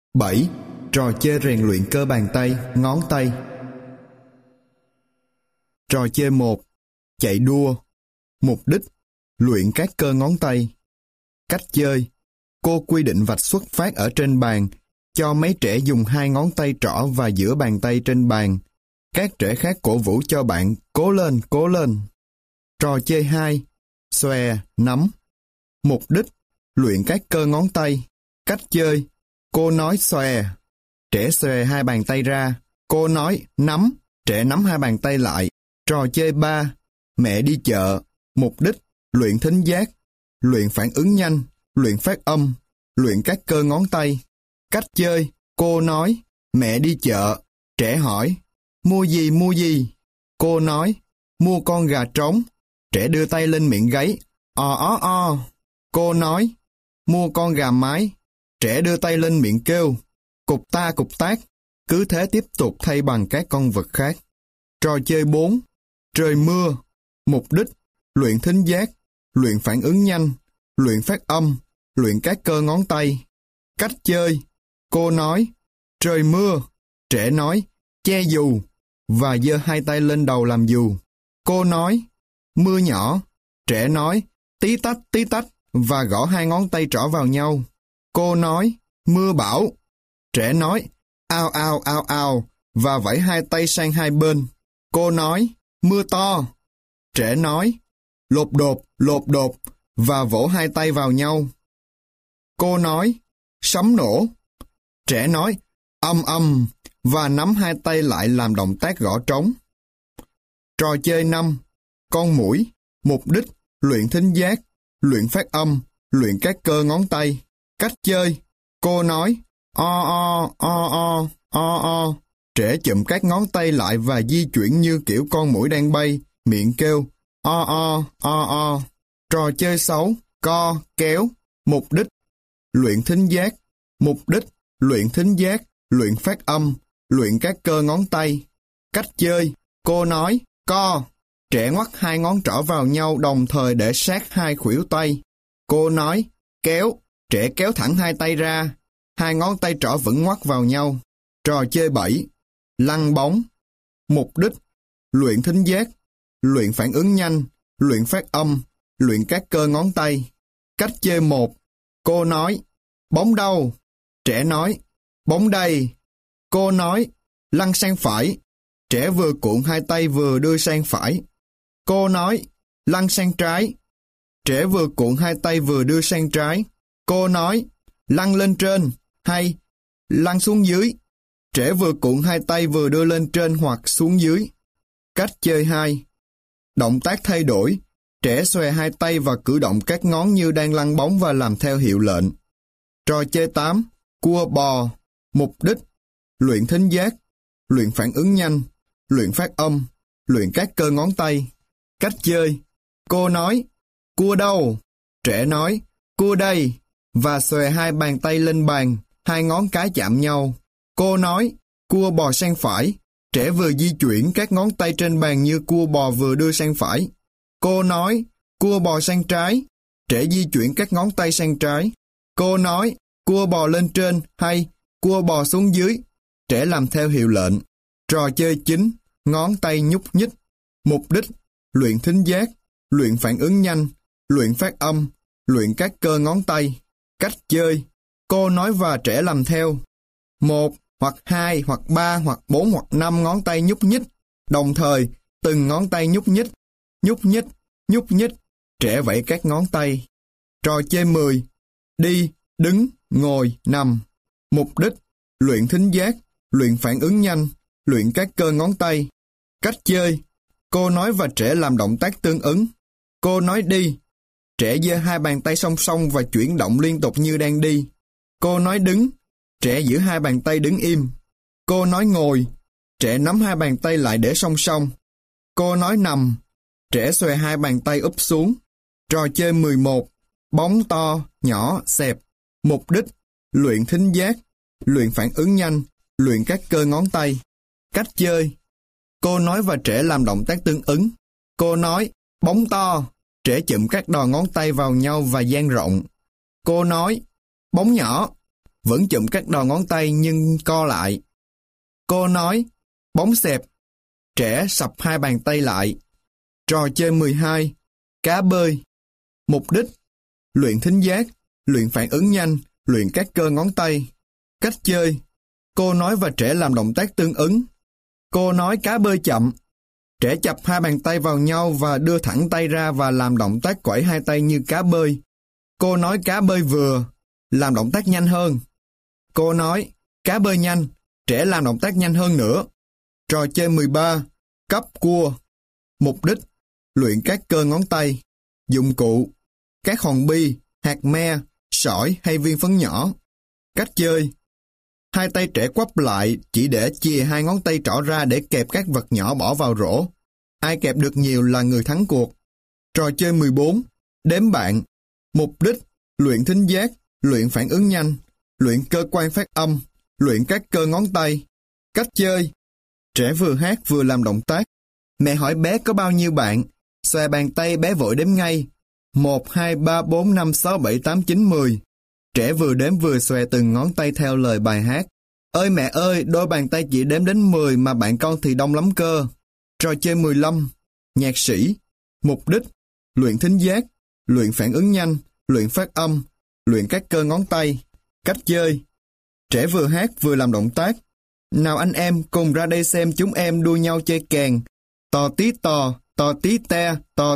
7. Trò chơi rèn luyện cơ bàn tay, ngón tay. Trò chơi 1. Chạy đua. Mục đích: luyện các cơ ngón tay. Cách chơi: cô quy định vạch xuất phát ở trên bàn, cho mấy trẻ dùng 2 ngón tay trỏ và giữa bàn tay trên bàn. Các trẻ khác cổ vũ cho bạn cố lên, cố lên. Trò chơi 2. Xòe, nắm. Mục đích: luyện các cơ ngón tay. Cách chơi: cô nói xòe, trẻ xòe 2 bàn tay ra. Cô nói nắm, trẻ nắm 2 bàn tay lại. Trò chơi 3. Mẹ đi chợ. Mục đích: luyện thính giác, luyện phản ứng nhanh, luyện phát âm, luyện các cơ ngón tay. Cách chơi: cô nói mẹ đi chợ, trẻ hỏi mua gì mua gì. Cô nói mua con gà trống, trẻ đưa tay lên miệng gáy o. Cô nói mua con gà mái, trẻ đưa tay lên miệng kêu cục ta cục tác. Cứ thế tiếp tục thay bằng các con vật khác. Trò chơi 4. Trời mưa. Mục đích: luyện thính giác, luyện phản ứng nhanh, luyện phát âm, luyện các cơ ngón tay. Cách chơi: cô nói trời mưa, trẻ nói che dù và giơ 2 tay lên đầu làm dù. Cô nói mưa nhỏ, trẻ nói tí tách và gõ 2 ngón tay trỏ vào nhau. Cô nói mưa bão, trẻ nói ao và vẫy 2 tay sang hai bên. Cô nói mưa to, trẻ nói lột đột và vỗ 2 tay vào nhau. Cô nói sấm nổ, trẻ nói âm và nắm 2 tay lại làm động tác gõ trống. Trò chơi 5. Con muỗi. Mục đích: luyện thính giác, luyện phát âm, luyện các cơ ngón tay. Cách chơi: cô nói o, trẻ chụm các ngón tay lại và di chuyển như kiểu con muỗi đang bay, miệng kêu o. Trò chơi 6. Co, kéo. Mục đích: luyện thính giác, mục đích: luyện thính giác, luyện phát âm, luyện các cơ ngón tay. Cách chơi: cô nói co, trẻ ngoắc 2 ngón trỏ vào nhau đồng thời để sát 2 khuỷu tay. Cô nói kéo, trẻ kéo thẳng 2 tay ra, 2 ngón tay trỏ vẫn ngoắc vào nhau. Trò chơi 7. Lăn bóng. Mục đích: luyện thính giác, luyện phản ứng nhanh, luyện phát âm, luyện các cơ ngón tay. Cách chơi 1. Cô nói bóng đâu, trẻ nói bóng đây. Cô nói lăn sang phải, trẻ vừa cuộn 2 tay vừa đưa sang phải. Cô nói lăn sang trái, trẻ vừa cuộn 2 tay vừa đưa sang trái. Cô nói lăn lên trên hay lăn xuống dưới, trẻ vừa cuộn 2 tay vừa đưa lên trên hoặc xuống dưới. Cách chơi 2. Động tác thay đổi: trẻ xòe 2 tay và cử động các ngón như đang lăn bóng và làm theo hiệu lệnh. Trò chơi 8. Cua bò. Mục đích: luyện thính giác, luyện phản ứng nhanh, luyện phát âm, luyện các cơ ngón tay. Cách chơi: cô nói cua đâu, trẻ nói cua đây và xòe 2 bàn tay lên bàn, 2 ngón cái chạm nhau. Cô nói cua bò sang phải, trẻ vừa di chuyển các ngón tay trên bàn như cua bò vừa đưa sang phải. Cô nói cua bò sang trái, trẻ di chuyển các ngón tay sang trái. Cô nói cua bò lên trên hay cua bò xuống dưới, trẻ làm theo hiệu lệnh. Trò chơi 9. Ngón tay nhúc nhích. Mục đích: luyện thính giác, luyện phản ứng nhanh, luyện phát âm, luyện các cơ ngón tay. Cách chơi: cô nói và trẻ làm theo. 1 hoặc 2 hoặc 3 hoặc 4 hoặc 5 ngón tay nhúc nhích, đồng thời từng ngón tay nhúc nhích, trẻ vẫy các ngón tay. Trò chơi 10. Đi, đứng, ngồi, nằm. Mục đích: luyện thính giác, luyện phản ứng nhanh, luyện các cơ ngón tay. Cách chơi: cô nói và trẻ làm động tác tương ứng. Cô nói đi, trẻ giơ 2 bàn tay song song và chuyển động liên tục như đang đi. Cô nói đứng, trẻ giữ 2 bàn tay đứng im. Cô nói ngồi, trẻ nắm 2 bàn tay lại để song song. Cô nói nằm, trẻ xòe 2 bàn tay úp xuống. Trò chơi 11. Bóng to, nhỏ, xẹp. Mục đích: luyện thính giác, luyện phản ứng nhanh, luyện các cơ ngón tay. Cách chơi: cô nói và trẻ làm động tác tương ứng. Cô nói bóng to, trẻ chụm các đòn ngón tay vào nhau và dang rộng. Cô nói bóng nhỏ vẫn chụm các đầu ngón tay nhưng co lại. Cô nói, bóng xẹp. Trẻ sập hai bàn tay lại. Trò chơi 12. Cá bơi. Mục đích: luyện thính giác, luyện phản ứng nhanh, luyện các cơ ngón tay. Cách chơi: cô nói và trẻ làm động tác tương ứng. Cô nói cá bơi chậm. Trẻ chập hai bàn tay vào nhau và đưa thẳng tay ra và làm động tác quẩy hai tay như cá bơi. Cô nói cá bơi vừa, làm động tác nhanh hơn. Cô nói cá bơi nhanh, trẻ làm động tác nhanh hơn nữa. Trò chơi 13. Cấp cua. Mục đích: luyện các cơ ngón tay. Dụng cụ: các hòn bi, hạt me, sỏi hay viên phấn nhỏ. Cách chơi: hai tay trẻ quắp lại chỉ để chìa hai ngón tay trỏ ra để kẹp các vật nhỏ bỏ vào rổ. Ai kẹp được nhiều là người thắng cuộc. Trò chơi 14. Đếm bạn. Mục đích: luyện thính giác, luyện phản ứng nhanh, luyện cơ quan phát âm, luyện các cơ ngón tay. Cách chơi: trẻ vừa hát vừa làm động tác. Mẹ hỏi bé có bao nhiêu bạn. Xòe bàn tay bé vội đếm ngay. 1, 2, 3, 4, 5, 6, 7, 8, 9, 10. Trẻ vừa đếm vừa xòe từng ngón tay theo lời bài hát. Ơi mẹ ơi, đôi bàn tay chỉ đếm đến 10 mà bạn con thì đông lắm cơ. Trò chơi 15. Nhạc sĩ. Mục đích: luyện thính giác, luyện phản ứng nhanh, luyện phát âm, luyện các cơ ngón tay. Cách chơi: trẻ vừa hát vừa làm động tác. Nào anh em cùng ra đây xem chúng em đua nhau chơi kèn. Tò tí te, tò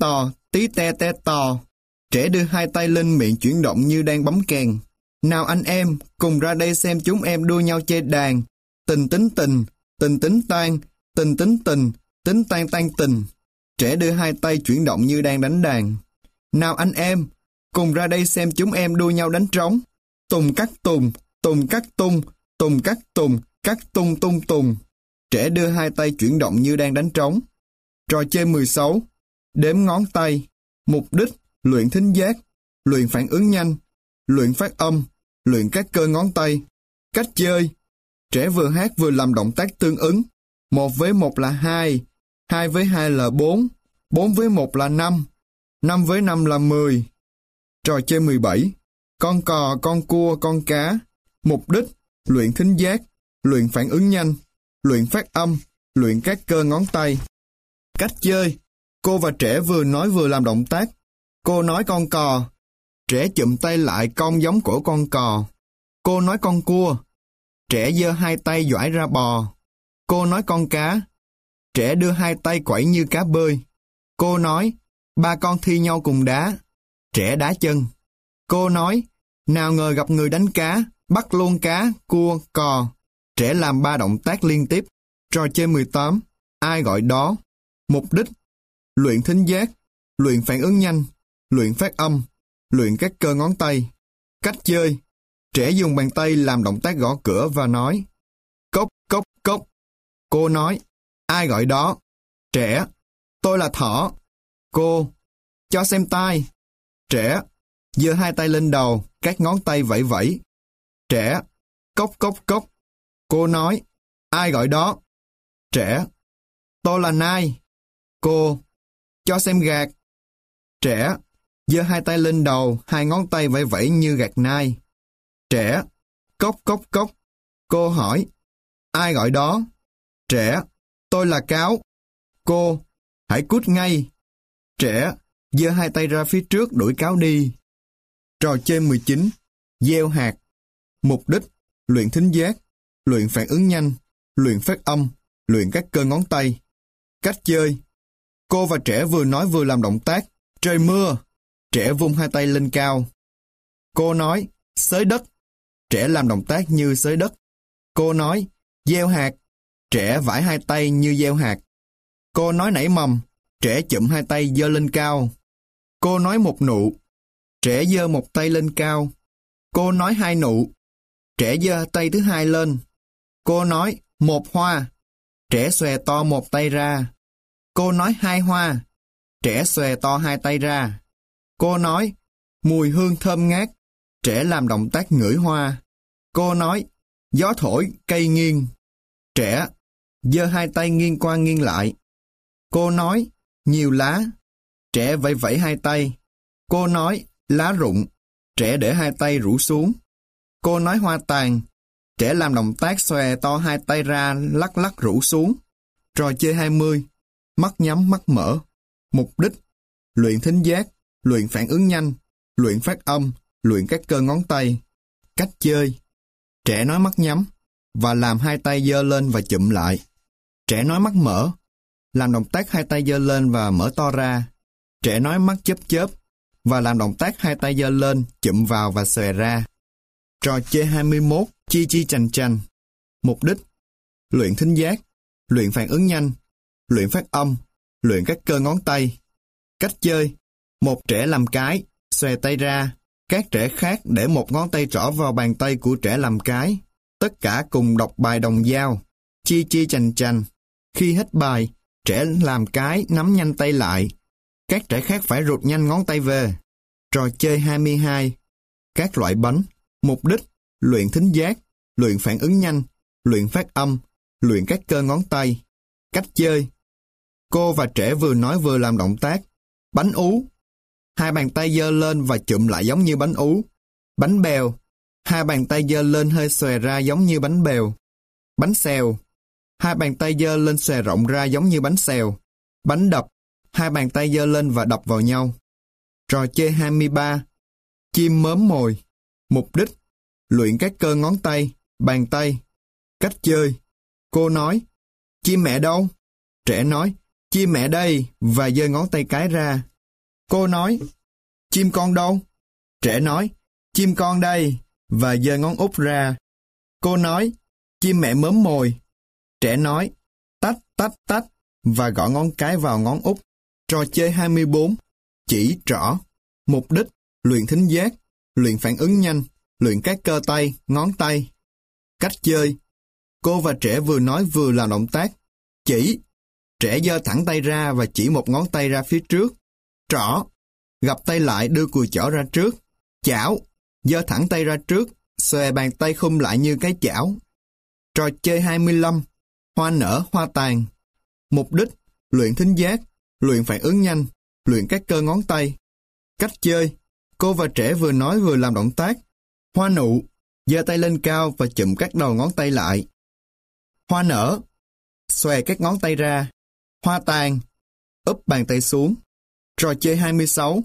tí te te tò. Trẻ đưa hai tay lên miệng chuyển động như đang bấm kèn. Nào anh em cùng ra đây xem chúng em đua nhau chơi đàn. Tình tính tình, tình tính tan, tình tính tình, tính tan tan tình. Trẻ đưa hai tay chuyển động như đang đánh đàn. Nào anh em cùng ra đây xem chúng em đua nhau đánh trống. Tùng cắt tùng, tùng cắt tung, tùng cắt tùng, cắt tung tung tùng. Trẻ đưa hai tay chuyển động như đang đánh trống. Trò chơi 16. Đếm ngón tay. Mục đích: luyện thính giác, luyện phản ứng nhanh, luyện phát âm, luyện các cơ ngón tay. Cách chơi: trẻ vừa hát vừa làm động tác tương ứng. 1 với 1 là 2, 2 với 2 là 4, 4 với 1 là 5, 5 với 5 là 10. Trò chơi 17. Con cò, con cua, con cá. Mục đích: luyện thính giác, luyện phản ứng nhanh, luyện phát âm, luyện các cơ ngón tay. Cách chơi: cô và trẻ vừa nói vừa làm động tác. Cô nói con cò. Trẻ chụm tay lại cong giống cổ con cò. Cô nói con cua. Trẻ giơ hai tay duỗi ra bò. Cô nói con cá. Trẻ đưa hai tay quẩy như cá bơi. Cô nói ba con thi nhau cùng đá. Trẻ đá chân. Cô nói nào ngờ gặp người đánh cá, bắt luôn cá, cua, cò. Trẻ làm 3 động tác liên tiếp. Trò chơi 18. Ai gọi đó. Mục đích: luyện thính giác, luyện phản ứng nhanh, luyện phát âm, luyện các cơ ngón tay. Cách chơi: trẻ dùng bàn tay làm động tác gõ cửa và nói cốc cốc cốc. Cô nói ai gọi đó. Trẻ: tôi là thỏ. Cô: cho xem tai. Trẻ: giơ hai tay lên đầu, các ngón tay vẫy vẫy. Trẻ: cốc cốc cốc. Cô nói ai gọi đó. Trẻ: tôi là nai. Cô: cho xem gạt. Trẻ: giơ hai tay lên đầu, hai ngón tay vẫy vẫy như gạt nai. Trẻ: cốc cốc cốc. Cô hỏi ai gọi đó. Trẻ: tôi là cáo. Cô: hãy cút ngay. Trẻ: giơ hai tay ra phía trước đuổi cáo đi. Trò chơi 19. Gieo hạt. Mục đích: luyện thính giác, luyện phản ứng nhanh, luyện phát âm, luyện các cơ ngón tay. Cách chơi: cô và trẻ vừa nói vừa làm động tác. Trời mưa. Trẻ vung hai tay lên cao. Cô nói xới đất. Trẻ làm động tác như xới đất. Cô nói gieo hạt. Trẻ vẫy hai tay như gieo hạt. Cô nói nảy mầm. Trẻ chụm hai tay giơ lên cao. Cô nói một nụ. Trẻ giơ một tay lên cao. Cô nói hai nụ. Trẻ giơ tay thứ hai lên. Cô nói một hoa. Trẻ xòe to một tay ra. Cô nói hai hoa. Trẻ xòe to hai tay ra. Cô nói mùi hương thơm ngát. Trẻ làm động tác ngửi hoa. Cô nói gió thổi cây nghiêng. Trẻ giơ hai tay nghiêng qua nghiêng lại. Cô nói nhiều lá. Trẻ vẫy vẫy hai tay. Cô nói lá rụng. Trẻ để hai tay rũ xuống. Cô nói hoa tàn. Trẻ làm động tác xòe to hai tay ra lắc lắc rũ xuống. Trò chơi 20. Mắt nhắm mắt mở. Mục đích: luyện thính giác, luyện phản ứng nhanh, luyện phát âm, luyện các cơ ngón tay. Cách chơi: trẻ nói mắt nhắm và làm hai tay giơ lên và chụm lại. Trẻ nói mắt mở, làm động tác hai tay giơ lên và mở to ra. Trẻ nói mắt chớp chớp và làm động tác hai tay giơ lên, chụm vào và xòe ra. Trò chơi 21. Chi chi chành chành. Mục đích: luyện thính giác, luyện phản ứng nhanh, luyện phát âm, luyện các cơ ngón tay. Cách chơi: một trẻ làm cái, xòe tay ra. Các trẻ khác để một ngón tay trỏ vào bàn tay của trẻ làm cái. Tất cả cùng đọc bài đồng dao. Chi chi chành chành. Khi hết bài, trẻ làm cái nắm nhanh tay lại. Các trẻ khác phải rụt nhanh ngón tay về. Trò chơi 22. Các loại bánh. Mục đích: luyện thính giác, luyện phản ứng nhanh, luyện phát âm, luyện các cơ ngón tay. Cách chơi: cô và trẻ vừa nói vừa làm động tác. Bánh ú, hai bàn tay giơ lên và chụm lại giống như bánh ú. Bánh bèo, hai bàn tay giơ lên hơi xòe ra giống như bánh bèo. Bánh xèo, hai bàn tay giơ lên xòe rộng ra giống như bánh xèo. Bánh đập, hai bàn tay giơ lên và đập vào nhau. Trò chơi 23. Chim mớm mồi. Mục đích: luyện các cơ ngón tay, bàn tay. Cách chơi: cô nói, chim mẹ đâu? Trẻ nói, chim mẹ đây, và giơ ngón tay cái ra. Cô nói, chim con đâu? Trẻ nói, chim con đây, và giơ ngón út ra. Cô nói, chim mẹ mớm mồi. Trẻ nói, tách tách tách, và gõ ngón cái vào ngón út. Trò chơi 24. Chỉ trỏ. Mục đích: luyện thính giác, luyện phản ứng nhanh, luyện các cơ tay, ngón tay. Cách chơi: cô và trẻ vừa nói vừa làm động tác. Chỉ, trẻ giơ thẳng tay ra và chỉ một ngón tay ra phía trước. Trỏ, gập tay lại đưa cùi chỏ ra trước. Chảo, giơ thẳng tay ra trước, xòe bàn tay khum lại như cái chảo. Trò chơi 25. Hoa nở, hoa tàn. Mục đích: luyện thính giác, luyện phản ứng nhanh, luyện các cơ ngón tay. Cách chơi: cô và trẻ vừa nói vừa làm động tác. Hoa nụ, giơ tay lên cao và chụm các đầu ngón tay lại. Hoa nở, xòe các ngón tay ra. Hoa tàn, úp bàn tay xuống. Trò chơi 26.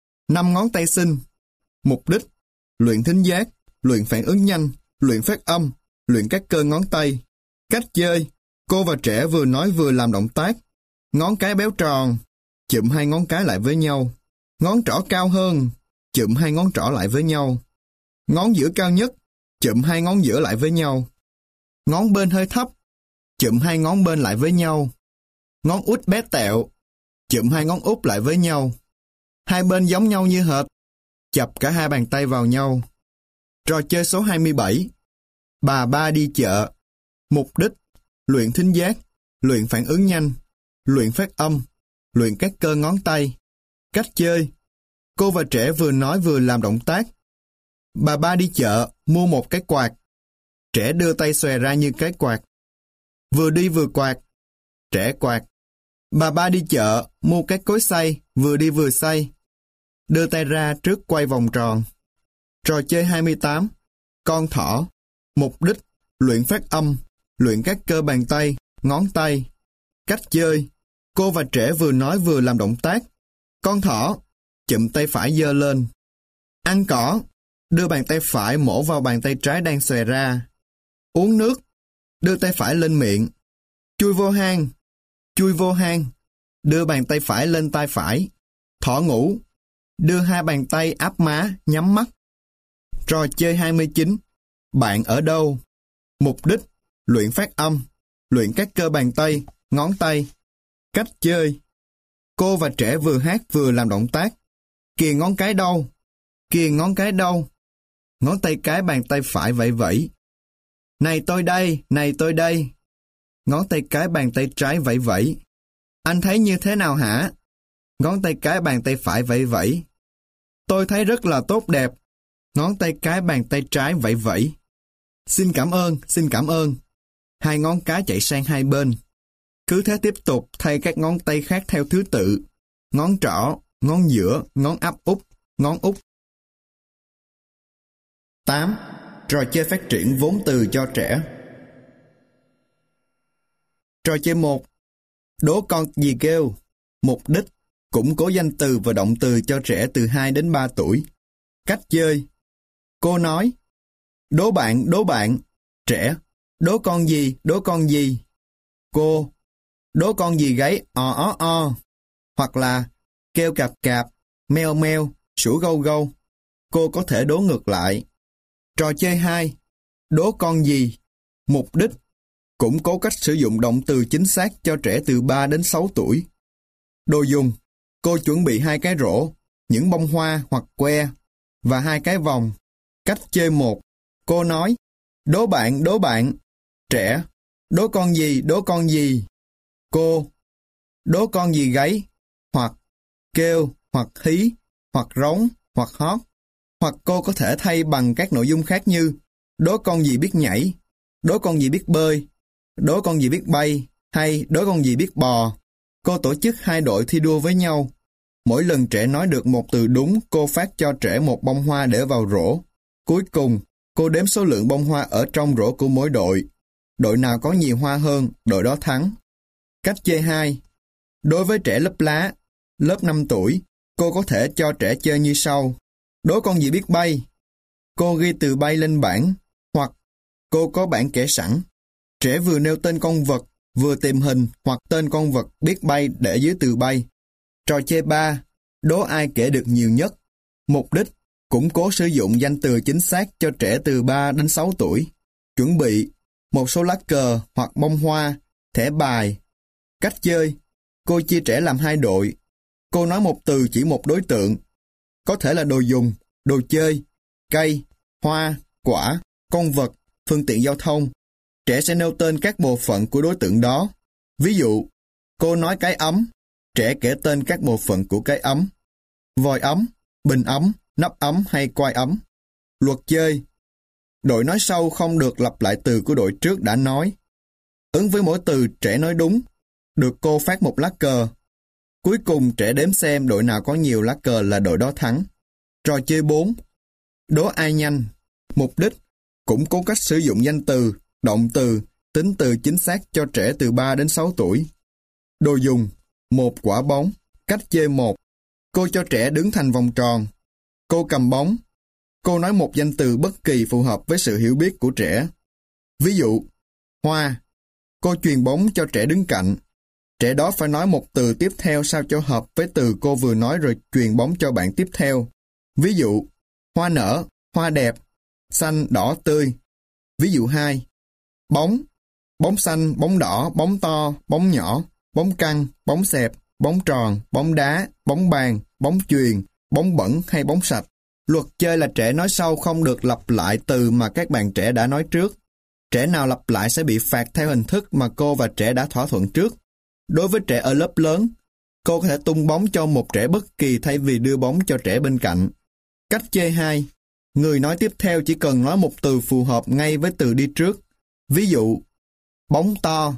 5 ngón tay xinh. Mục đích: luyện thính giác, luyện phản ứng nhanh, luyện phát âm, luyện các cơ ngón tay. Cách chơi: cô và trẻ vừa nói vừa làm động tác. Ngón cái béo tròn, chụm hai ngón cái lại với nhau. Ngón trỏ cao hơn, chụm hai ngón trỏ lại với nhau. Ngón giữa cao nhất, chụm hai ngón giữa lại với nhau. Ngón bên hơi thấp, chụm hai ngón bên lại với nhau. Ngón út bé tẹo, chụm hai ngón út lại với nhau. Hai bên giống nhau như hệt, chập cả hai bàn tay vào nhau. Trò chơi số 27. Bà ba đi chợ. Mục đích: luyện thính giác, luyện phản ứng nhanh, luyện phát âm, luyện các cơ ngón tay. Cách chơi: cô và trẻ vừa nói vừa làm động tác. Bà ba đi chợ, mua một cái quạt. Trẻ đưa tay xòe ra như cái quạt. Vừa đi vừa quạt. Trẻ quạt. Bà ba đi chợ, mua cái cối xay, vừa đi vừa xay. Đưa tay ra trước quay vòng tròn. Trò chơi 28. Con thỏ. Mục đích: luyện phát âm, luyện các cơ bàn tay, ngón tay. Cách chơi: cô và trẻ vừa nói vừa làm động tác. Con thỏ, chụm tay phải giơ lên. Ăn cỏ, đưa bàn tay phải mổ vào bàn tay trái đang xòe ra. Uống nước, đưa tay phải lên miệng. Chui vô hang, chui vô hang, đưa bàn tay phải lên tay phải. Thỏ ngủ, đưa hai bàn tay áp má, nhắm mắt. Trò chơi 29. Bạn ở đâu? Mục đích: luyện phát âm, luyện các cơ bàn tay, ngón tay. Cách chơi: cô và trẻ vừa hát vừa làm động tác. Kìa ngón cái đâu? Kìa ngón cái đâu? Ngón tay cái bàn tay phải vẫy vẫy. Này tôi đây, này tôi đây. Ngón tay cái bàn tay trái vẫy vẫy. Anh thấy như thế nào hả? Ngón tay cái bàn tay phải vẫy vẫy. Tôi thấy rất là tốt đẹp. Ngón tay cái bàn tay trái vẫy vẫy. Xin cảm ơn, xin cảm ơn. Hai ngón cái chạy sang hai bên. Cứ thế tiếp tục thay các ngón tay khác theo thứ tự. Ngón trỏ, ngón giữa, ngón áp út, ngón út. 8. Trò chơi phát triển vốn từ cho trẻ. Trò chơi 1. Đố con gì kêu. Mục đích: củng cố danh từ và động từ cho trẻ từ 2 đến 3 tuổi. Cách chơi: cô nói, đố bạn. Trẻ: đố con gì. Cô: đố con gì gáy o. Hoặc là kêu cạp, meo, sủa gâu. Cô có thể đố ngược lại. Trò chơi 2. Đố con gì. Mục đích: củng cố cách sử dụng động từ chính xác cho trẻ từ 3 đến 6 tuổi. Đồ dùng: cô chuẩn bị 2 cái rổ, những bông hoa hoặc que và 2 cái vòng. Cách chơi 1. Cô nói, đố bạn. Trẻ: đố con gì. Cô: đố con gì gáy, hoặc kêu, hoặc hí, hoặc rống, hoặc hót. Hoặc cô có thể thay bằng các nội dung khác như đố con gì biết nhảy, đố con gì biết bơi, đố con gì biết bay, hay đố con gì biết bò. Cô tổ chức 2 đội thi đua với nhau. Mỗi lần trẻ nói được một từ đúng, cô phát cho trẻ một bông hoa để vào rổ. Cuối cùng, cô đếm số lượng bông hoa ở trong rổ của mỗi đội. Đội nào có nhiều hoa hơn, đội đó thắng. Cách chơi 2. Đối với trẻ lớp lá, lớp 5 tuổi, cô có thể cho trẻ chơi như sau. Đố con gì biết bay. Cô ghi từ bay lên bảng, hoặc cô có bảng kẻ sẵn. Trẻ vừa nêu tên con vật, vừa tìm hình hoặc tên con vật biết bay để dưới từ bay. Trò chơi 3. Đố ai kể được nhiều nhất. Mục đích: củng cố sử dụng danh từ chính xác cho trẻ từ 3 đến 6 tuổi. Chuẩn bị: một số lá cờ hoặc bông hoa, thẻ bài. Cách chơi: cô chia trẻ làm 2 đội. Cô nói một từ chỉ một đối tượng. Có thể là đồ dùng, đồ chơi, cây, hoa, quả, con vật, phương tiện giao thông. Trẻ sẽ nêu tên các bộ phận của đối tượng đó. Ví dụ, cô nói cái ấm, trẻ kể tên các bộ phận của cái ấm. Vòi ấm, bình ấm, nắp ấm hay quai ấm. Luật chơi: đội nói sau không được lặp lại từ của đội trước đã nói. Ứng với mỗi từ trẻ nói đúng, được cô phát một lá cờ. Cuối cùng trẻ đếm xem đội nào có nhiều lá cờ là đội đó thắng. Trò chơi 4. Đố ai nhanh. Mục đích: củng cố cách sử dụng danh từ, động từ, tính từ chính xác cho trẻ từ 3 đến 6 tuổi. Đồ dùng: một quả bóng. Cách chơi 1. Cô cho trẻ đứng thành vòng tròn. Cô cầm bóng. Cô nói một danh từ bất kỳ phù hợp với sự hiểu biết của trẻ. Ví dụ, hoa. Cô chuyền bóng cho trẻ đứng cạnh. Trẻ đó phải nói một từ tiếp theo sao cho hợp với từ cô vừa nói rồi chuyền bóng cho bạn tiếp theo. Ví dụ, hoa nở, hoa đẹp, xanh, đỏ, tươi. Ví dụ 2. Bóng. Bóng xanh, bóng đỏ, bóng to, bóng nhỏ, bóng căng, bóng xẹp, bóng tròn, bóng đá, bóng bàn, bóng chuyền, bóng bẩn hay bóng sạch. Luật chơi là trẻ nói sau không được lặp lại từ mà các bạn trẻ đã nói trước. Trẻ nào lặp lại sẽ bị phạt theo hình thức mà cô và trẻ đã thỏa thuận trước. Đối với trẻ ở lớp lớn, cô có thể tung bóng cho một trẻ bất kỳ thay vì đưa bóng cho trẻ bên cạnh. Cách chơi 2. Người nói tiếp theo chỉ cần nói một từ phù hợp ngay với từ đi trước. Ví dụ, bóng to,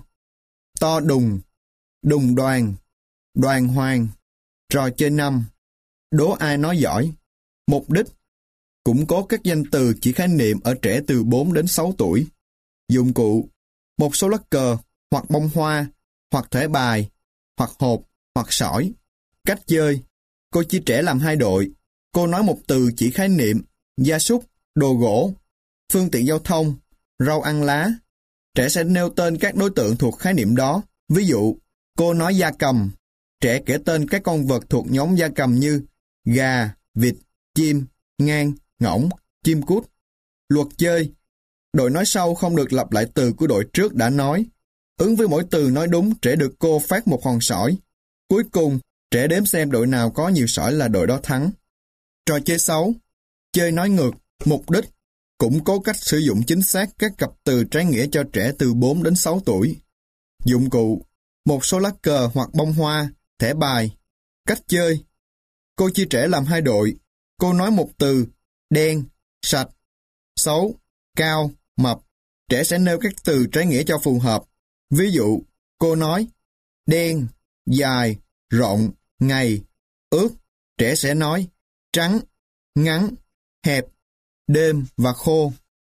to đùng, đùng đoàn, đoàn hoàng. Trò chơi 5. Đố ai nói giỏi. Mục đích: củng cố các danh từ chỉ khái niệm ở trẻ từ 4 đến 6 tuổi. Dụng cụ: một số lá cờ, hoặc bông hoa, hoặc thẻ bài, hoặc hộp, hoặc sỏi. Cách chơi: cô chia trẻ làm 2 đội. Cô nói một từ chỉ khái niệm gia súc, đồ gỗ, phương tiện giao thông, rau ăn lá. Trẻ sẽ nêu tên các đối tượng thuộc khái niệm đó. Ví dụ, cô nói gia cầm. Trẻ kể tên các con vật thuộc nhóm gia cầm như gà, vịt, chim, ngan, ngỗng, chim cút. Luật chơi: đội nói sau không được lặp lại từ của đội trước đã nói. Ứng với mỗi từ nói đúng, trẻ được cô phát một hòn sỏi. Cuối cùng, trẻ đếm xem đội nào có nhiều sỏi là đội đó thắng. Trò chơi 6. Chơi nói ngược. Mục đích: củng cố cách sử dụng chính xác các cặp từ trái nghĩa cho trẻ từ 4 đến 6 tuổi. Dụng cụ: một số lá cờ hoặc bông hoa, thẻ bài. Cách chơi: cô chia trẻ làm 2 đội. Cô nói một từ đen, sạch, xấu, cao, mập. Trẻ sẽ nêu các từ trái nghĩa cho phù hợp. Ví dụ, cô nói đen, dài, rộng, ngày, ướt. Trẻ sẽ nói trắng, ngắn, hẹp, đêm và khô.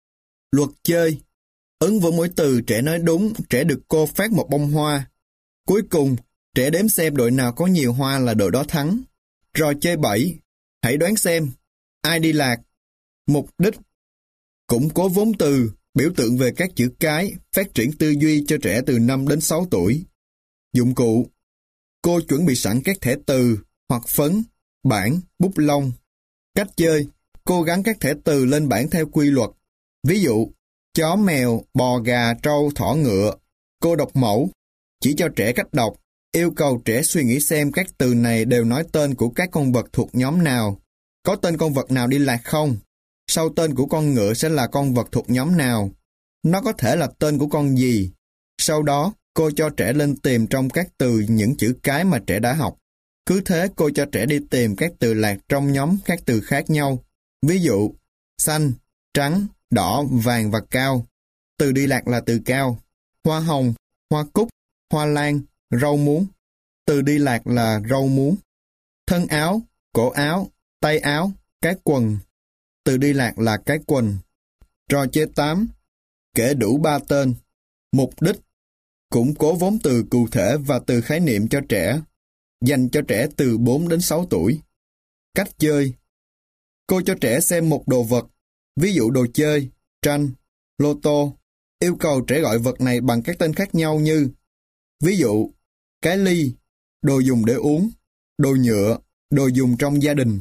Luật chơi. Ứng với mỗi từ trẻ nói đúng, trẻ được cô phát một bông hoa. Cuối cùng, trẻ đếm xem đội nào có nhiều hoa là đội đó thắng. Trò chơi 7. Hãy đoán xem. Ai đi lạc? Mục đích. Củng cố vốn từ, biểu tượng về các chữ cái, phát triển tư duy cho trẻ từ 5 đến 6 tuổi. Dụng cụ. Cô chuẩn bị sẵn các thẻ từ, hoặc phấn, bảng, bút lông. Cách chơi. Cô gắn các thẻ từ lên bảng theo quy luật. Ví dụ, chó mèo, bò gà, trâu, thỏ ngựa. Cô đọc mẫu, chỉ cho trẻ cách đọc, yêu cầu trẻ suy nghĩ xem các từ này đều nói tên của các con vật thuộc nhóm nào. Có tên con vật nào đi lạc không? Sau tên của con ngựa sẽ là con vật thuộc nhóm nào? Nó có thể là tên của con gì? Sau đó, cô cho trẻ lên tìm trong các từ những chữ cái mà trẻ đã học. Cứ thế cô cho trẻ đi tìm các từ lạc trong nhóm các từ khác nhau. Ví dụ, xanh, trắng, đỏ, vàng và cao. Từ đi lạc là từ cao. Hoa hồng, hoa cúc, hoa lan, rau muống. Từ đi lạc là rau muống. Thân áo, cổ áo, tay áo, cái quần. Từ đi lạc là cái quần. Trò chơi 8. Kể đủ 3 tên. Mục đích. Củng cố vốn từ cụ thể và từ khái niệm cho trẻ. Dành cho trẻ từ 4 đến 6 tuổi. Cách chơi. Cô cho trẻ xem một đồ vật. Ví dụ đồ chơi, tranh, lô tô. Yêu cầu trẻ gọi vật này bằng các tên khác nhau như: ví dụ, cái ly, đồ dùng để uống, đồ nhựa, đồ dùng trong gia đình.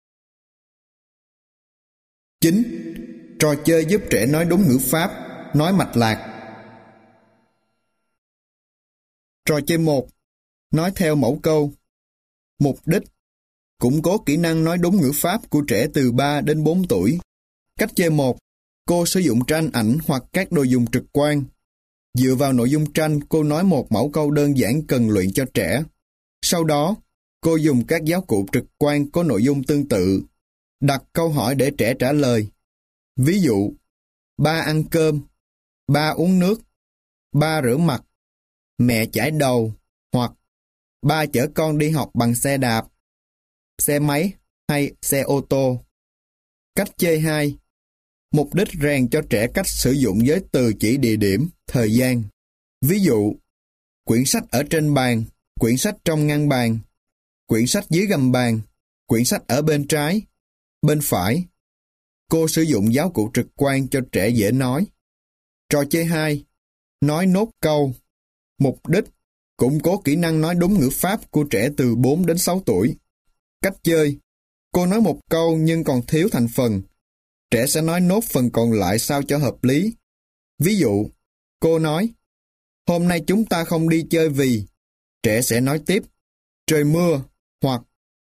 9. Trò chơi giúp trẻ nói đúng ngữ pháp, nói mạch lạc. Trò chơi 1. Nói theo mẫu câu. Mục đích. Củng cố kỹ năng nói đúng ngữ pháp của trẻ từ 3 đến 4 tuổi. Cách chơi 1. Cô sử dụng tranh ảnh hoặc các đồ dùng trực quan. Dựa vào nội dung tranh, cô nói một mẫu câu đơn giản cần luyện cho trẻ. Sau đó, cô dùng các giáo cụ trực quan có nội dung tương tự. Đặt câu hỏi để trẻ trả lời. Ví dụ, ba ăn cơm, ba uống nước, ba rửa mặt, mẹ chải đầu, hoặc ba chở con đi học bằng xe đạp, xe máy hay xe ô tô. Cách chơi 2. Mục đích rèn cho trẻ cách sử dụng giới từ chỉ địa điểm, thời gian. Ví dụ, quyển sách ở trên bàn, quyển sách trong ngăn bàn, quyển sách dưới gầm bàn, quyển sách ở bên trái, bên phải. Cô sử dụng giáo cụ trực quan cho trẻ dễ nói. Trò chơi 2. Nói nốt câu. Mục đích. Củng cố kỹ năng nói đúng ngữ pháp của trẻ từ 4 đến 6 tuổi. Cách chơi. Cô nói một câu nhưng còn thiếu thành phần. Trẻ sẽ nói nốt phần còn lại sao cho hợp lý. Ví dụ, cô nói, hôm nay chúng ta không đi chơi vì. Trẻ sẽ nói tiếp, trời mưa, hoặc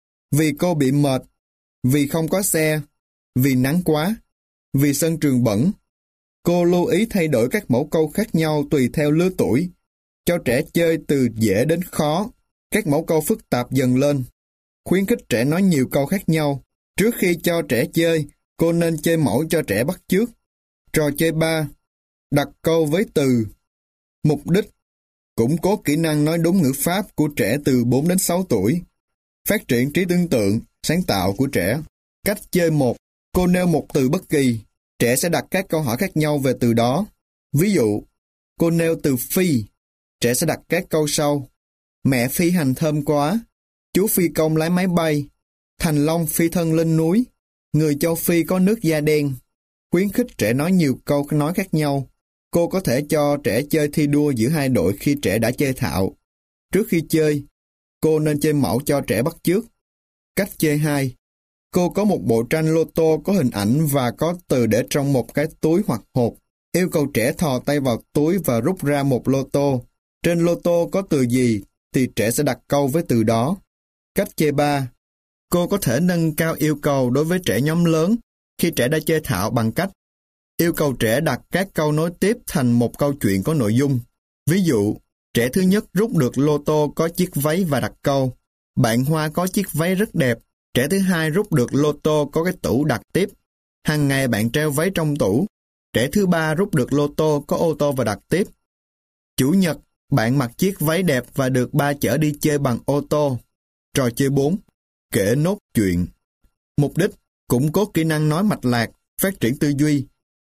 vì cô bị mệt, vì không có xe, vì nắng quá, vì sân trường bẩn. Cô lưu ý thay đổi các mẫu câu khác nhau tùy theo lứa tuổi, cho trẻ chơi từ dễ đến khó, các mẫu câu phức tạp dần lên. Khuyến khích trẻ nói nhiều câu khác nhau. Trước khi cho trẻ chơi, cô nên chơi mẫu cho trẻ bắt chước. Trò chơi 3. Đặt câu với từ. Mục đích. Củng cố kỹ năng nói đúng ngữ pháp của trẻ từ 4 đến 6 tuổi. Phát triển trí tưởng tượng, sáng tạo của trẻ. Cách chơi 1. Cô nêu một từ bất kỳ. Trẻ sẽ đặt các câu hỏi khác nhau về từ đó. Ví dụ, cô nêu từ phi. Trẻ sẽ đặt các câu sau. Mẹ phi hành thơm quá. Chú phi công lái máy bay. Thành long phi thân lên núi. Người châu Phi có nước da đen. Khuyến khích trẻ nói nhiều câu nói khác nhau. Cô có thể cho trẻ chơi thi đua giữa hai đội khi trẻ đã chơi thạo. Trước khi chơi, cô nên chơi mẫu cho trẻ bắt chước. Cách chơi 2. Cô có một bộ tranh lô tô có hình ảnh và có từ để trong một cái túi hoặc hộp. Yêu cầu trẻ thò tay vào túi và rút ra một lô tô. Trên lô tô có từ gì thì trẻ sẽ đặt câu với từ đó. Cách chơi 3. Cô có thể nâng cao yêu cầu đối với trẻ nhóm lớn khi trẻ đã chơi thạo bằng cách yêu cầu trẻ đặt các câu nối tiếp thành một câu chuyện có nội dung. Ví dụ, trẻ thứ nhất rút được lô tô có chiếc váy và đặt câu. Bạn Hoa có chiếc váy rất đẹp. Trẻ thứ hai rút được lô tô có cái tủ đặt tiếp. Hàng ngày bạn treo váy trong tủ. Trẻ thứ ba rút được lô tô có ô tô và đặt tiếp. Chủ nhật, bạn mặc chiếc váy đẹp và được ba chở đi chơi bằng ô tô. Trò chơi 4. Kể nốt chuyện. Mục đích, củng cố kỹ năng nói mạch lạc, phát triển tư duy.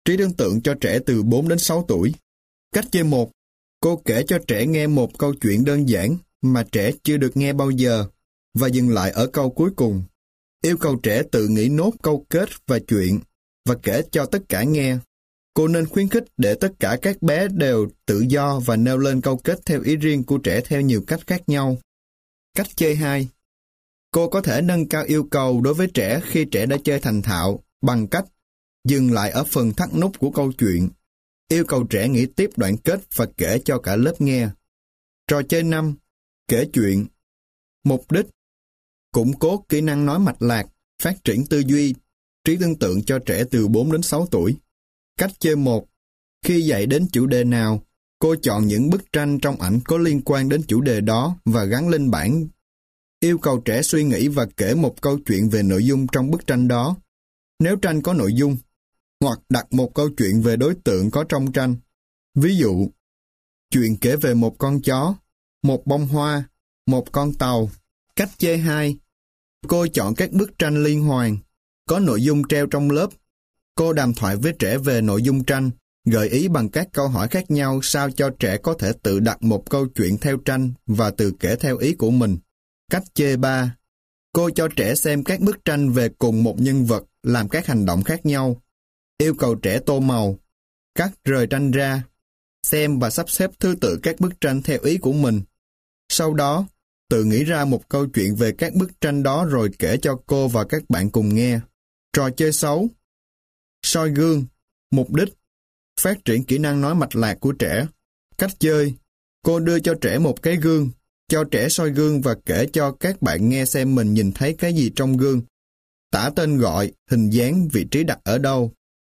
Trí tưởng tượng cho trẻ từ 4 đến 6 tuổi. Cách chơi 1. Cô kể cho trẻ nghe một câu chuyện đơn giản mà trẻ chưa được nghe bao giờ và dừng lại ở câu cuối cùng. Yêu cầu trẻ tự nghĩ nốt câu kết và chuyện và kể cho tất cả nghe. Cô nên khuyến khích để tất cả các bé đều tự do và nêu lên câu kết theo ý riêng của trẻ theo nhiều cách khác nhau. Cách chơi 2. Cô có thể nâng cao yêu cầu đối với trẻ khi trẻ đã chơi thành thạo bằng cách dừng lại ở phần thắt nút của câu chuyện. Yêu cầu trẻ nghĩ tiếp đoạn kết và kể cho cả lớp nghe. Trò chơi 5. Kể chuyện. Mục đích: củng cố kỹ năng nói mạch lạc, phát triển tư duy, trí tưởng tượng cho trẻ từ 4 đến 6 tuổi. Cách chơi 1. Khi dạy đến chủ đề nào, cô chọn những bức tranh trong ảnh có liên quan đến chủ đề đó và gắn lên bảng. Yêu cầu trẻ suy nghĩ và kể một câu chuyện về nội dung trong bức tranh đó, nếu tranh có nội dung, hoặc đặt một câu chuyện về đối tượng có trong tranh. Ví dụ, chuyện kể về một con chó, một bông hoa, một con tàu. Cách chơi 2. Cô chọn các bức tranh liên hoàn, có nội dung treo trong lớp. Cô đàm thoại với trẻ về nội dung tranh, gợi ý bằng các câu hỏi khác nhau sao cho trẻ có thể tự đặt một câu chuyện theo tranh và tự kể theo ý của mình. Cách chơi 3. Cô cho trẻ xem các bức tranh về cùng một nhân vật làm các hành động khác nhau. Yêu cầu trẻ tô màu, cắt rời tranh ra, xem và sắp xếp thứ tự các bức tranh theo ý của mình. Sau đó, tự nghĩ ra một câu chuyện về các bức tranh đó rồi kể cho cô và các bạn cùng nghe. Trò chơi 6. Soi gương. Mục đích: phát triển kỹ năng nói mạch lạc của trẻ. Cách chơi: cô đưa cho trẻ một cái gương, cho trẻ soi gương và kể cho các bạn nghe xem mình nhìn thấy cái gì trong gương. Tả tên gọi, hình dáng, vị trí đặt ở đâu.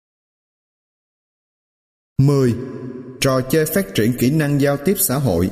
10. Trò chơi phát triển kỹ năng giao tiếp xã hội.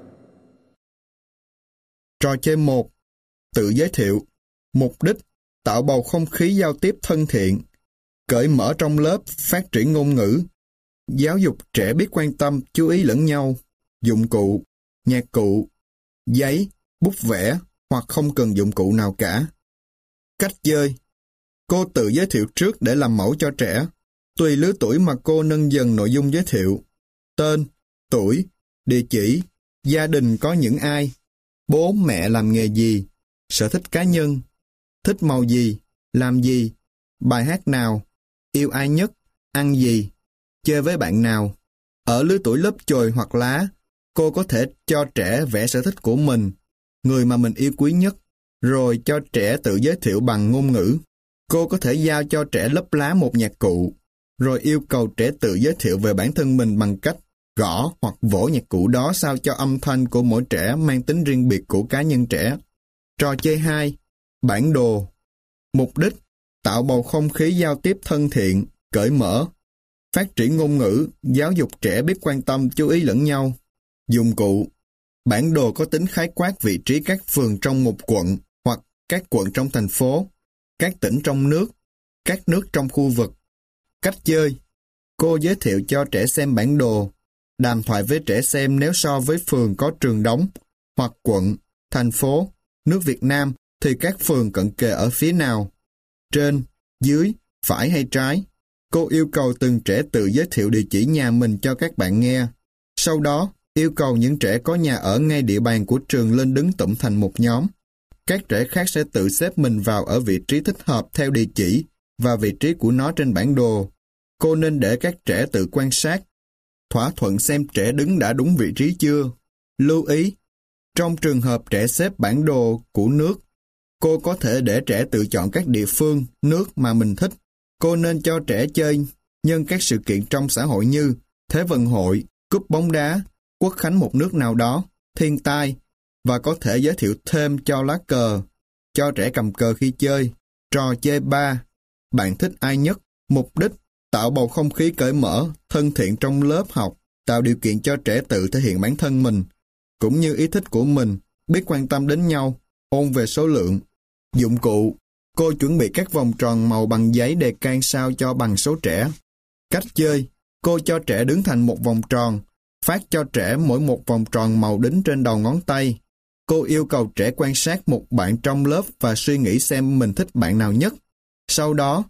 Trò chơi 1. Tự giới thiệu. Mục đích: tạo bầu không khí giao tiếp thân thiện, cởi mở trong lớp, phát triển ngôn ngữ, giáo dục trẻ biết quan tâm, chú ý lẫn nhau. Dụng cụ: nhạc cụ, giấy, bút vẽ hoặc không cần dụng cụ nào cả. Cách chơi: cô tự giới thiệu trước để làm mẫu cho trẻ. Tùy lứa tuổi mà cô nâng dần nội dung giới thiệu. Tên, tuổi, địa chỉ, gia đình có những ai, bố mẹ làm nghề gì, sở thích cá nhân, thích màu gì, làm gì, bài hát nào, yêu ai nhất, ăn gì, chơi với bạn nào. Ở lứa tuổi lớp chồi hoặc lá, cô có thể cho trẻ vẽ sở thích của mình, người mà mình yêu quý nhất, rồi cho trẻ tự giới thiệu bằng ngôn ngữ. Cô có thể giao cho trẻ lấp lá một nhạc cụ, rồi yêu cầu trẻ tự giới thiệu về bản thân mình bằng cách gõ hoặc vỗ nhạc cụ đó sao cho âm thanh của mỗi trẻ mang tính riêng biệt của cá nhân trẻ. Trò chơi 2. Bản đồ. Mục đích: tạo bầu không khí giao tiếp thân thiện, cởi mở, phát triển ngôn ngữ, giáo dục trẻ biết quan tâm, chú ý lẫn nhau. Dụng cụ: bản đồ có tính khái quát vị trí các phường trong một quận hoặc các quận trong thành phố, các tỉnh trong nước, các nước trong khu vực. Cách chơi: cô giới thiệu cho trẻ xem bản đồ, đàm thoại với trẻ xem nếu so với phường có trường đóng, hoặc quận, thành phố, nước Việt Nam thì các phường cận kề ở phía nào, trên, dưới, phải hay trái. Cô yêu cầu từng trẻ tự giới thiệu địa chỉ nhà mình cho các bạn nghe. Sau đó, yêu cầu những trẻ có nhà ở ngay địa bàn của trường lên đứng tụm thành một nhóm. Các trẻ khác sẽ tự xếp mình vào ở vị trí thích hợp theo địa chỉ và vị trí của nó trên bản đồ. Cô nên để các trẻ tự quan sát, thỏa thuận xem trẻ đứng đã đúng vị trí chưa. Lưu ý, trong trường hợp trẻ xếp bản đồ của nước, cô có thể để trẻ tự chọn các địa phương, nước mà mình thích. Cô nên cho trẻ chơi nhân các sự kiện trong xã hội như Thế vận hội, cúp bóng đá, quốc khánh một nước nào đó, thiên tai, và có thể giới thiệu thêm cho lá cờ, cho trẻ cầm cờ khi chơi. Trò chơi 3. Bạn thích ai nhất? Mục đích: tạo bầu không khí cởi mở, thân thiện trong lớp học, tạo điều kiện cho trẻ tự thể hiện bản thân mình, cũng như ý thích của mình, biết quan tâm đến nhau, ôn về số lượng. Dụng cụ: cô chuẩn bị các vòng tròn màu bằng giấy đề can sao cho bằng số trẻ. Cách chơi: cô cho trẻ đứng thành một vòng tròn, phát cho trẻ mỗi một vòng tròn màu đính trên đầu ngón tay. Cô yêu cầu trẻ quan sát một bạn trong lớp và suy nghĩ xem mình thích bạn nào nhất. Sau đó,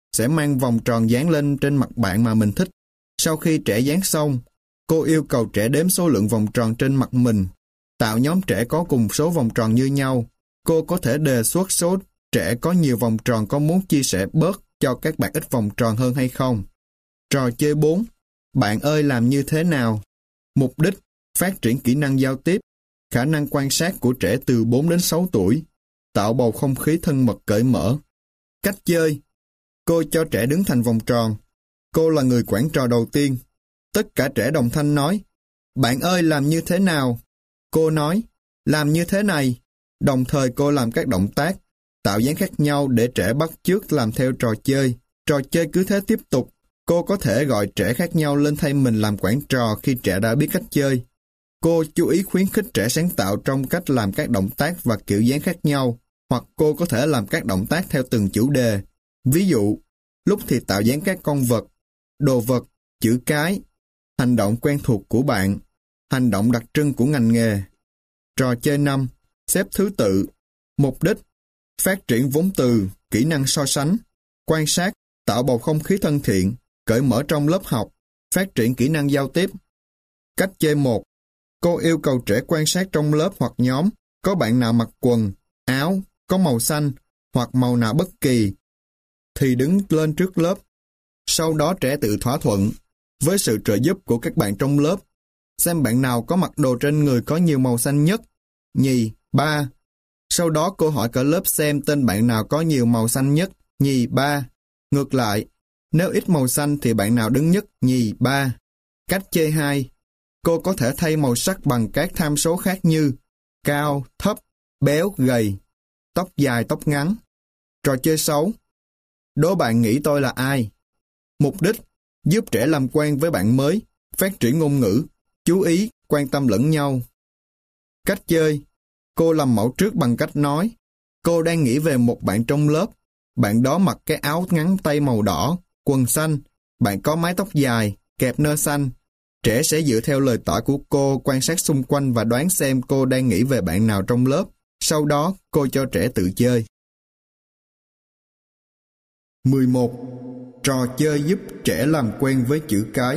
sẽ mang vòng tròn dán lên trên mặt bạn mà mình thích. Sau khi trẻ dán xong, cô yêu cầu trẻ đếm số lượng vòng tròn trên mặt mình. Tạo nhóm trẻ có cùng số vòng tròn như nhau. Cô có thể đề xuất số trẻ có nhiều vòng tròn có muốn chia sẻ bớt cho các bạn ít vòng tròn hơn hay không. Trò chơi 4. Bạn ơi làm như thế nào? Mục đích: phát triển kỹ năng giao tiếp, khả năng quan sát của trẻ từ 4 đến 6 tuổi, tạo bầu không khí thân mật cởi mở. Cách chơi: cô cho trẻ đứng thành vòng tròn. Cô là người quản trò đầu tiên. Tất cả trẻ đồng thanh nói: bạn ơi làm như thế nào? Cô nói: làm như thế này. Đồng thời cô làm các động tác, tạo dáng khác nhau để trẻ bắt chước làm theo trò chơi. Trò chơi cứ thế tiếp tục. Cô có thể gọi trẻ khác nhau lên thay mình làm quản trò khi trẻ đã biết cách chơi. Cô chú ý khuyến khích trẻ sáng tạo trong cách làm các động tác và kiểu dáng khác nhau, hoặc cô có thể làm các động tác theo từng chủ đề. Ví dụ, lúc thì tạo dáng các con vật, đồ vật, chữ cái, hành động quen thuộc của bạn, hành động đặc trưng của ngành nghề. Trò chơi 5. Xếp thứ tự. Mục đích: phát triển vốn từ, kỹ năng so sánh, quan sát, tạo bầu không khí thân thiện, cởi mở trong lớp học, phát triển kỹ năng giao tiếp. Cách chơi 1. Cô yêu cầu trẻ quan sát trong lớp hoặc nhóm, có bạn nào mặc quần, áo, có màu xanh, hoặc màu nào bất kỳ, thì đứng lên trước lớp. Sau đó trẻ tự thỏa thuận, với sự trợ giúp của các bạn trong lớp, xem bạn nào có mặc đồ trên người có nhiều màu xanh nhất, nhì, ba. Sau đó cô hỏi cả lớp xem tên bạn nào có nhiều màu xanh nhất, nhì, ba. Ngược lại, nếu ít màu xanh thì bạn nào đứng nhất, nhì, ba. Cách chơi 2. Cô có thể thay màu sắc bằng các tham số khác như cao, thấp, béo, gầy, tóc dài, tóc ngắn. Trò chơi 6. Đố bạn nghĩ tôi là ai? Mục đích: giúp trẻ làm quen với bạn mới, phát triển ngôn ngữ, chú ý, quan tâm lẫn nhau. Cách chơi: cô làm mẫu trước bằng cách nói: cô đang nghĩ về một bạn trong lớp. Bạn đó mặc cái áo ngắn tay màu đỏ, quần xanh, bạn có mái tóc dài, kẹp nơ xanh. Trẻ sẽ dựa theo lời tả của cô quan sát xung quanh và đoán xem cô đang nghĩ về bạn nào trong lớp. Sau đó, cô cho trẻ tự chơi. 11. Trò chơi giúp trẻ làm quen với chữ cái.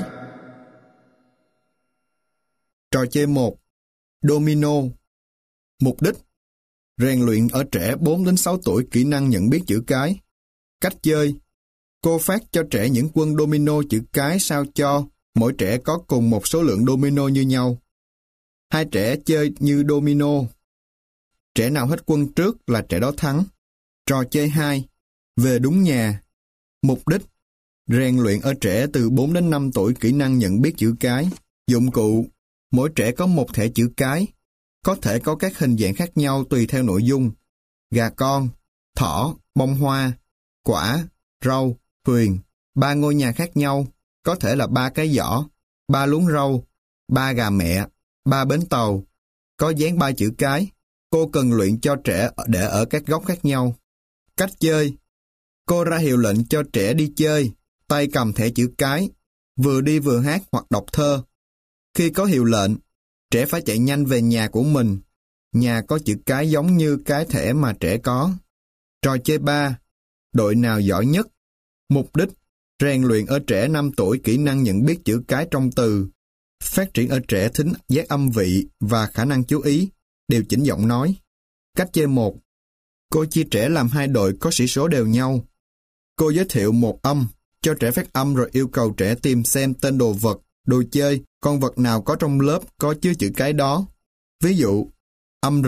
Trò chơi 1. Domino. Mục đích: rèn luyện ở trẻ 4 đến 6 tuổi kỹ năng nhận biết chữ cái. Cách chơi: cô phát cho trẻ những quân domino chữ cái sao cho mỗi trẻ có cùng một số lượng domino như nhau. Hai trẻ chơi như domino. Trẻ nào hết quân trước là trẻ đó thắng. Trò chơi 2. Về đúng nhà. Mục đích: rèn luyện ở trẻ từ 4 đến 5 tuổi kỹ năng nhận biết chữ cái. Dụng cụ: mỗi trẻ có một thẻ chữ cái. Có thể có các hình dạng khác nhau tùy theo nội dung. Gà con, thỏ, bông hoa, quả, rau, thuyền. 3 ngôi nhà khác nhau, có thể là 3 cái giỏ, 3 luống rau, 3 gà mẹ, 3 bến tàu. Có dán 3 chữ cái. Cô cần luyện cho trẻ để ở các góc khác nhau. Cách chơi: cô ra hiệu lệnh cho trẻ đi chơi, tay cầm thẻ chữ cái, vừa đi vừa hát hoặc đọc thơ. Khi có hiệu lệnh, trẻ phải chạy nhanh về nhà của mình. Nhà có chữ cái giống như cái thẻ mà trẻ có. Trò chơi 3. Đội nào giỏi nhất. Mục đích: rèn luyện ở trẻ 5 tuổi kỹ năng nhận biết chữ cái trong từ, phát triển ở trẻ thính giác âm vị và khả năng chú ý, điều chỉnh giọng nói. Cách chơi 1. Cô chia trẻ làm 2 đội có sĩ số đều nhau. Cô giới thiệu một âm, cho trẻ phát âm rồi yêu cầu trẻ tìm xem tên đồ vật, đồ chơi, con vật nào có trong lớp có chứa chữ cái đó. Ví dụ, âm R.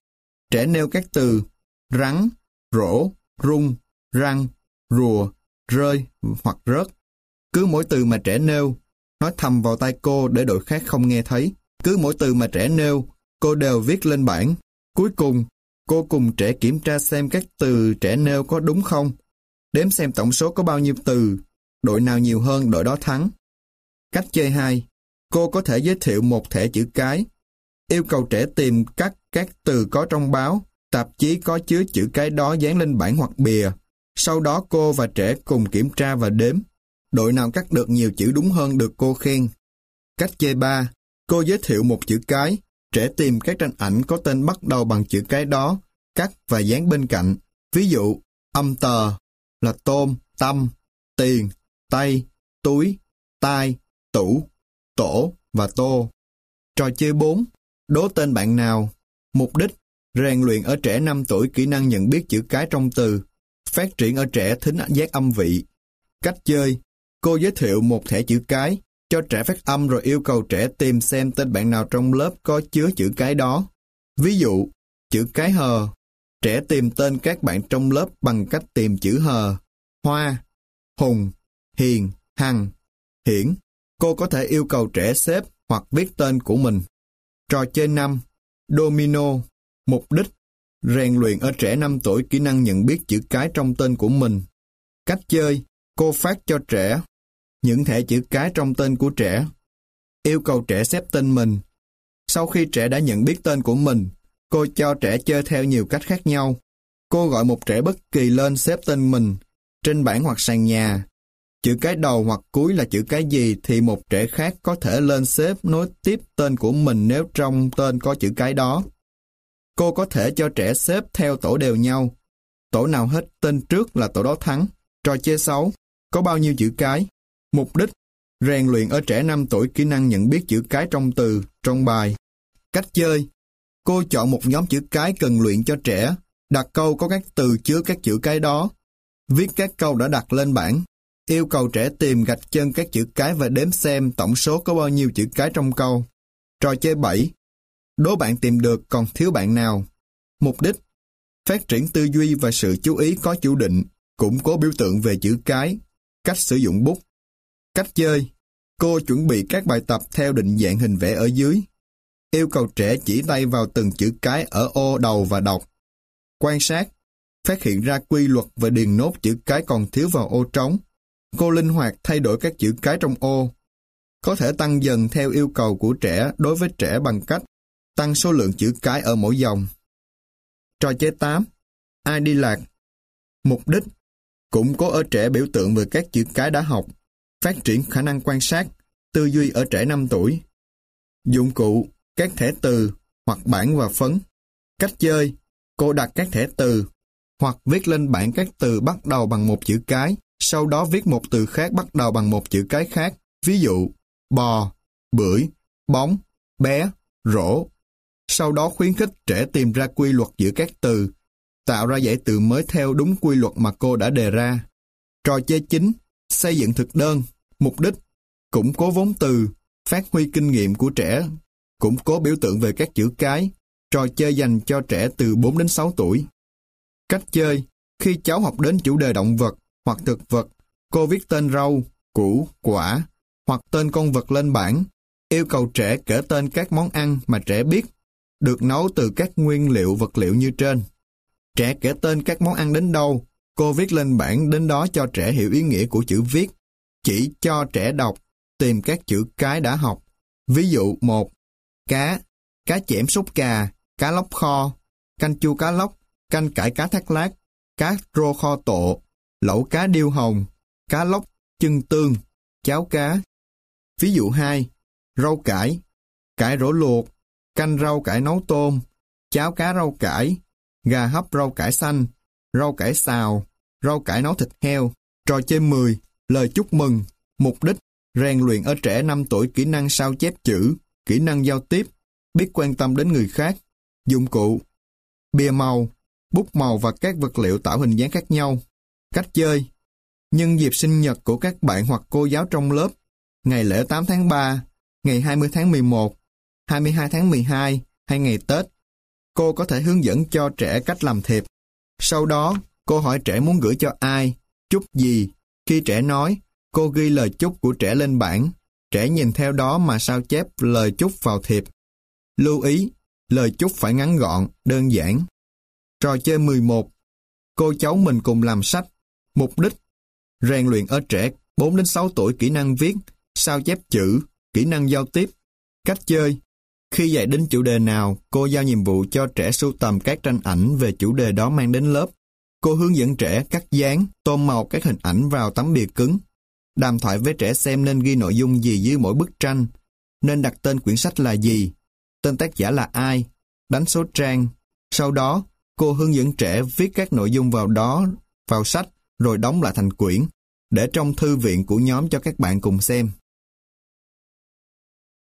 Trẻ nêu các từ rắn, rổ, rung, răng, rùa, rơi hoặc rớt. Cứ mỗi từ mà trẻ nêu, nói thầm vào tai cô để đội khác không nghe thấy. Cứ mỗi từ mà trẻ nêu, cô đều viết lên bảng. Cuối cùng, cô cùng trẻ kiểm tra xem các từ trẻ nêu có đúng không. Đếm xem tổng số có bao nhiêu từ. Đội nào nhiều hơn, đội đó thắng. Cách chơi 2. Cô có thể giới thiệu một thẻ chữ cái. Yêu cầu trẻ tìm cắt các từ có trong báo, tạp chí có chứa chữ cái đó dán lên bảng hoặc bìa. Sau đó cô và trẻ cùng kiểm tra và đếm. Đội nào cắt được nhiều chữ đúng hơn được cô khen. Cách chơi 3. Cô giới thiệu một chữ cái. Trẻ tìm các tranh ảnh có tên bắt đầu bằng chữ cái đó, cắt và dán bên cạnh. Ví dụ, âm tờ là tôm, tâm, tiền, tay, túi, tai, tủ, tổ và tô. Trò chơi 4. Đố tên bạn nào. Mục đích: rèn luyện ở trẻ 5 tuổi kỹ năng nhận biết chữ cái trong từ, phát triển ở trẻ thính giác âm vị. Cách chơi: cô giới thiệu một thẻ chữ cái, cho trẻ phát âm rồi yêu cầu trẻ tìm xem tên bạn nào trong lớp có chứa chữ cái đó. Ví dụ, chữ cái hờ. Trẻ tìm tên các bạn trong lớp bằng cách tìm chữ hờ, Hoa, Hùng, Hiền, Hằng, Hiển. Cô có thể yêu cầu trẻ xếp hoặc viết tên của mình. Trò chơi 5. Domino. Mục đích: rèn luyện ở trẻ 5 tuổi kỹ năng nhận biết chữ cái trong tên của mình. Cách chơi: cô phát cho trẻ những thẻ chữ cái trong tên của trẻ, yêu cầu trẻ xếp tên mình. Sau khi trẻ đã nhận biết tên của mình, cô cho trẻ chơi theo nhiều cách khác nhau. Cô gọi một trẻ bất kỳ lên xếp tên mình trên bảng hoặc sàn nhà. Chữ cái đầu hoặc cuối là chữ cái gì thì một trẻ khác có thể lên xếp nối tiếp tên của mình nếu trong tên có chữ cái đó. Cô có thể cho trẻ xếp theo tổ đều nhau. Tổ nào hết tên trước là tổ đó thắng. Trò chơi 6. Có bao nhiêu chữ cái? Mục đích: rèn luyện ở trẻ 5 tuổi kỹ năng nhận biết chữ cái trong từ, trong bài. Cách chơi: cô chọn một nhóm chữ cái cần luyện cho trẻ, đặt câu có các từ chứa các chữ cái đó, viết các câu đã đặt lên bảng, yêu cầu trẻ tìm gạch chân các chữ cái và đếm xem tổng số có bao nhiêu chữ cái trong câu. Trò chơi 7. Đố bạn tìm được còn thiếu bạn nào. Mục đích: phát triển tư duy và sự chú ý có chủ định, củng cố biểu tượng về chữ cái. Cách sử dụng bút. Cách chơi: cô chuẩn bị các bài tập theo định dạng hình vẽ ở dưới. Yêu cầu trẻ chỉ tay vào từng chữ cái ở ô đầu và đọc. Quan sát, phát hiện ra quy luật và điền nốt chữ cái còn thiếu vào ô trống. Cô linh hoạt thay đổi các chữ cái trong ô. Có thể tăng dần theo yêu cầu của trẻ đối với trẻ bằng cách tăng số lượng chữ cái ở mỗi dòng. Trò chơi 8. Ai đi lạc. Mục đích: củng cố ở trẻ biểu tượng về các chữ cái đã học, phát triển khả năng quan sát, tư duy ở trẻ 5 tuổi. Dụng cụ: các thẻ từ hoặc bảng và phấn. Cách chơi: cô đặt các thẻ từ hoặc viết lên bảng các từ bắt đầu bằng một chữ cái, sau đó viết một từ khác bắt đầu bằng một chữ cái khác. Ví dụ, bò, bưởi, bóng, bé, rổ. Sau đó khuyến khích trẻ tìm ra quy luật giữa các từ, tạo ra dãy từ mới theo đúng quy luật mà cô đã đề ra. Trò chơi 9. Xây dựng thực đơn. Mục đích: củng cố vốn từ, phát huy kinh nghiệm của trẻ, củng cố biểu tượng về các chữ cái. Trò chơi dành cho trẻ từ 4 đến 6 tuổi. Cách chơi: khi cháu học đến chủ đề động vật hoặc thực vật, cô viết tên rau, củ, quả hoặc tên con vật lên bảng, yêu cầu trẻ kể tên các món ăn mà trẻ biết, được nấu từ các nguyên liệu vật liệu như trên. Trẻ kể tên các món ăn đến đâu, cô viết lên bảng đến đó cho trẻ hiểu ý nghĩa của chữ viết. Chỉ cho trẻ đọc, tìm các chữ cái đã học. Ví dụ 1. Cá, cá chẽm sốt cà, cá lóc kho, canh chua cá lóc, canh cải cá thác lát, cá rô kho tộ, lẩu cá điêu hồng, cá lóc, chân tương, cháo cá. Ví dụ 2. Rau cải, cải rổ luộc, canh rau cải nấu tôm, cháo cá rau cải, gà hấp rau cải xanh, rau cải xào, rau cải nấu thịt heo. Trò chơi 10. Lời chúc mừng. Mục đích: rèn luyện ở trẻ 5 tuổi kỹ năng sao chép chữ, kỹ năng giao tiếp, biết quan tâm đến người khác. Dụng cụ: bìa màu, bút màu và các vật liệu tạo hình dáng khác nhau. Cách chơi: nhân dịp sinh nhật của các bạn hoặc cô giáo trong lớp, ngày lễ 8 tháng 3, ngày 20 tháng 11, 22 tháng 12 hay ngày Tết, cô có thể hướng dẫn cho trẻ cách làm thiệp. Sau đó, cô hỏi trẻ muốn gửi cho ai, chúc gì. Khi trẻ nói, cô ghi lời chúc của trẻ lên bảng. Trẻ nhìn theo đó mà sao chép lời chúc vào thiệp. Lưu ý, lời chúc phải ngắn gọn, đơn giản. Trò chơi 11. Cô cháu mình cùng làm sách. Mục đích: rèn luyện ở trẻ 4 đến 6 tuổi kỹ năng viết, sao chép chữ, kỹ năng giao tiếp. Cách chơi: khi dạy đến chủ đề nào, cô giao nhiệm vụ cho trẻ sưu tầm các tranh ảnh về chủ đề đó mang đến lớp. Cô hướng dẫn trẻ cắt dán, tô màu các hình ảnh vào tấm bìa cứng. Đàm thoại với trẻ xem nên ghi nội dung gì dưới mỗi bức tranh, nên đặt tên quyển sách là gì, tên tác giả là ai, đánh số trang. Sau đó, cô hướng dẫn trẻ viết các nội dung vào sách rồi đóng lại thành quyển, để trong thư viện của nhóm cho các bạn cùng xem.